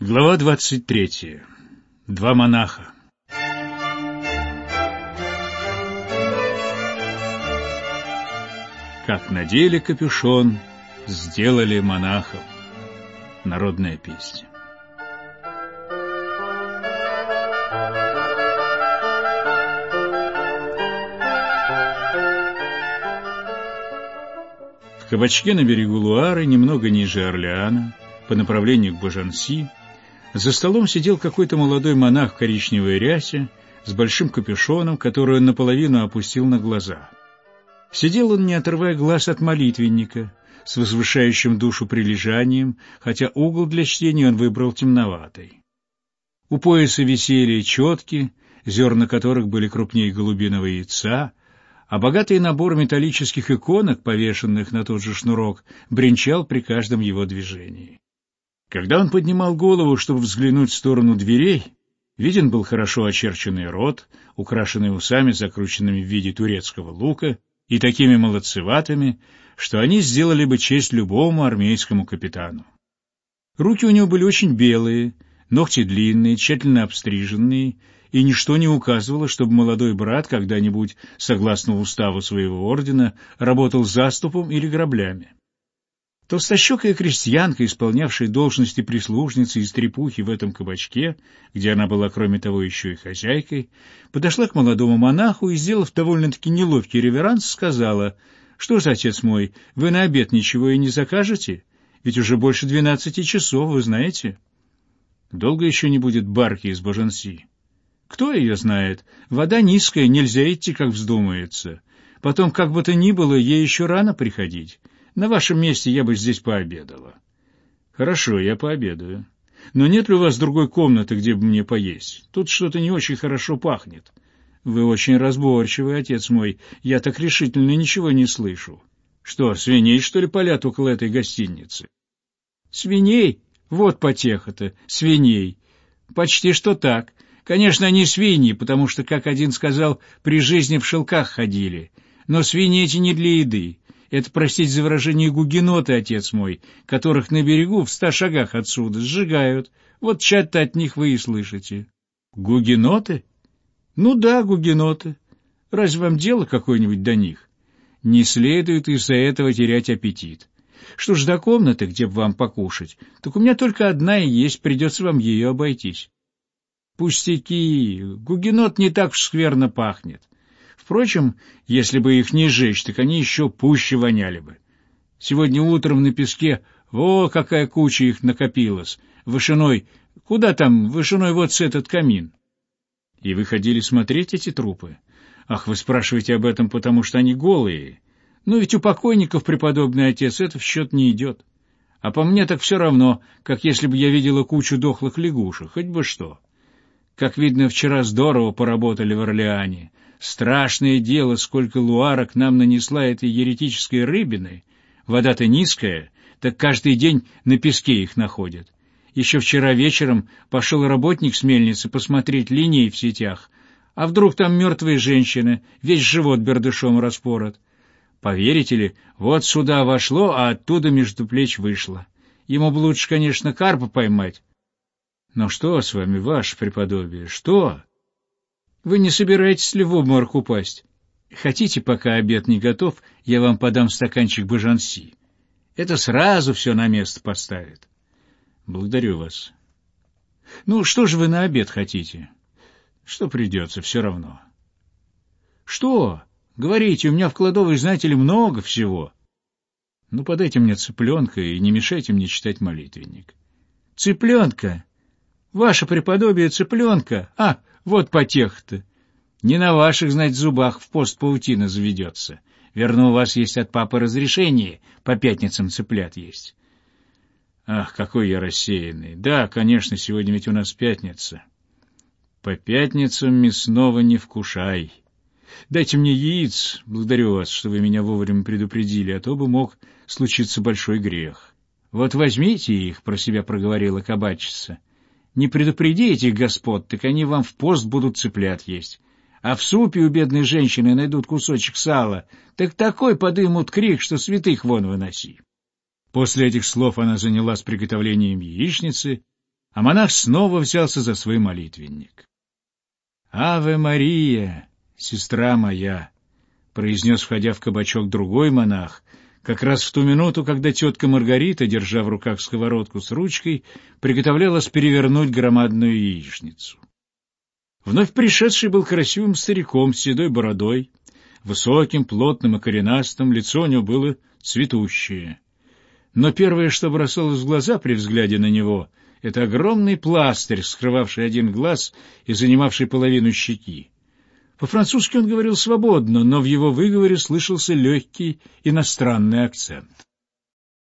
Глава 23. Два монаха. Как надели капюшон, сделали монахом. Народная песня. В кабачке на берегу Луары, немного ниже Орлеана, по направлению к Божанси, за столом сидел какой-то молодой монах в коричневой рясе с большим капюшоном, который он наполовину опустил на глаза. Сидел он, не отрывая глаз от молитвенника, с возвышающим душу прилежанием, хотя угол для чтения он выбрал темноватый. У пояса висели четки, зерна которых были крупнее голубиного яйца, а богатый набор металлических иконок, повешенных на тот же шнурок, бренчал при каждом его движении. Когда он поднимал голову, чтобы взглянуть в сторону дверей, виден был хорошо очерченный рот, украшенный усами, закрученными в виде турецкого лука, и такими молодцеватыми, что они сделали бы честь любому армейскому капитану. Руки у него были очень белые, ногти длинные, тщательно обстриженные, и ничто не указывало, чтобы молодой брат когда-нибудь, согласно уставу своего ордена, работал заступом или граблями. Толстощекая крестьянка, исполнявшая должности прислужницы и стрепухи в этом кабачке, где она была, кроме того, еще и хозяйкой, подошла к молодому монаху и, сделав довольно-таки неловкий реверанс, сказала: «Что ж, отец мой, вы на обед ничего и не закажете? Ведь уже больше 12 часов, вы знаете». «Долго еще не будет барки из Божанси?» «Кто ее знает? Вода низкая, нельзя идти, как вздумается. Потом, как бы то ни было, ей еще рано приходить. На вашем месте я бы здесь пообедала». «Хорошо, я пообедаю. Но нет ли у вас другой комнаты, где бы мне поесть? Тут что-то не очень хорошо пахнет». «Вы очень разборчивый, отец мой. Я так решительно ничего не слышу». «Что, свиней, что ли, палят около этой гостиницы?» «Свиней? Вот потеха-то, свиней. Почти что так. Конечно, они свиньи, потому что, как один сказал, при жизни в шелках ходили. Но свиньи эти не для еды. Это, простите за выражение, гугеноты, отец мой, которых на берегу в 100 шагах отсюда сжигают. Вот чать-то от них вы и слышите». «Гугеноты?» «Ну да, гугеноты. Разве вам дело какое-нибудь до них? Не следует из-за этого терять аппетит. Что ж до комнаты, где бы вам покушать, так у меня только одна и есть, придется вам ее обойтись». «Пустяки, гугенот не так уж скверно пахнет. Впрочем, если бы их не сжечь, так они еще пуще воняли бы. Сегодня утром на песке, какая куча их накопилась, вышиной, вышиной вот с этот камин». «И вы ходили смотреть эти трупы? Ах, вы спрашиваете об этом, потому что они голые. Но ведь у покойников, преподобный отец, это в счет не идет. А по мне так все равно, как если бы я видела кучу дохлых лягушек, хоть бы что. Как видно, вчера здорово поработали в Орлеане. Страшное дело, сколько Луара к нам нанесла этой еретической рыбины. Вода-то низкая, так каждый день на песке их находят. Еще вчера вечером пошел работник с мельницы посмотреть линии в сетях. А вдруг там мертвая женщина, весь живот бердышом распорот. Поверите ли, вот сюда вошло, а оттуда между плеч вышло. Ему бы лучше, конечно, карпа поймать». «Но что с вами, ваше преподобие, что? Вы не собираетесь ли в обморок упасть? Хотите, пока обед не готов, я вам подам стаканчик Божанси? Это сразу все на место поставит». «Благодарю вас». «Ну, что же вы на обед хотите?» «Что придется, все равно». «Что? Говорите, у меня в кладовой, знаете ли, много всего». «Ну, подайте мне цыпленка и не мешайте мне читать молитвенник». «Цыпленка? Ваше преподобие, цыпленка? А, вот потеха-то. Не на ваших, знать, зубах в пост паутина заведется. Верно, у вас есть от папы разрешение по пятницам цыплят есть». «Ах, какой я рассеянный! Да, конечно, сегодня ведь у нас пятница». «По пятницам мясного не вкушай. Дайте мне яиц, благодарю вас, что вы меня вовремя предупредили, а то бы мог случиться большой грех». «Вот возьмите их», — про себя проговорила кабачица. «Не предупреди этих господ, так они вам в пост будут цыплят есть. А в супе у бедной женщины найдут кусочек сала, так такой подымут крик, что святых вон выноси». После этих слов она занялась приготовлением яичницы, а монах снова взялся за свой молитвенник. «Аве Мария, сестра моя», — произнес, входя в кабачок, другой монах, как раз в ту минуту, когда тетка Маргарита, держа в руках сковородку с ручкой, приготовлялась перевернуть громадную яичницу. Вновь пришедший был красивым стариком с седой бородой, высоким, плотным и коренастым, лицо у него было цветущее. Но первое, что бросалось в глаза при взгляде на него, это огромный пластырь, скрывавший один глаз и занимавший половину щеки. По-французски он говорил свободно, но в его выговоре слышался легкий иностранный акцент.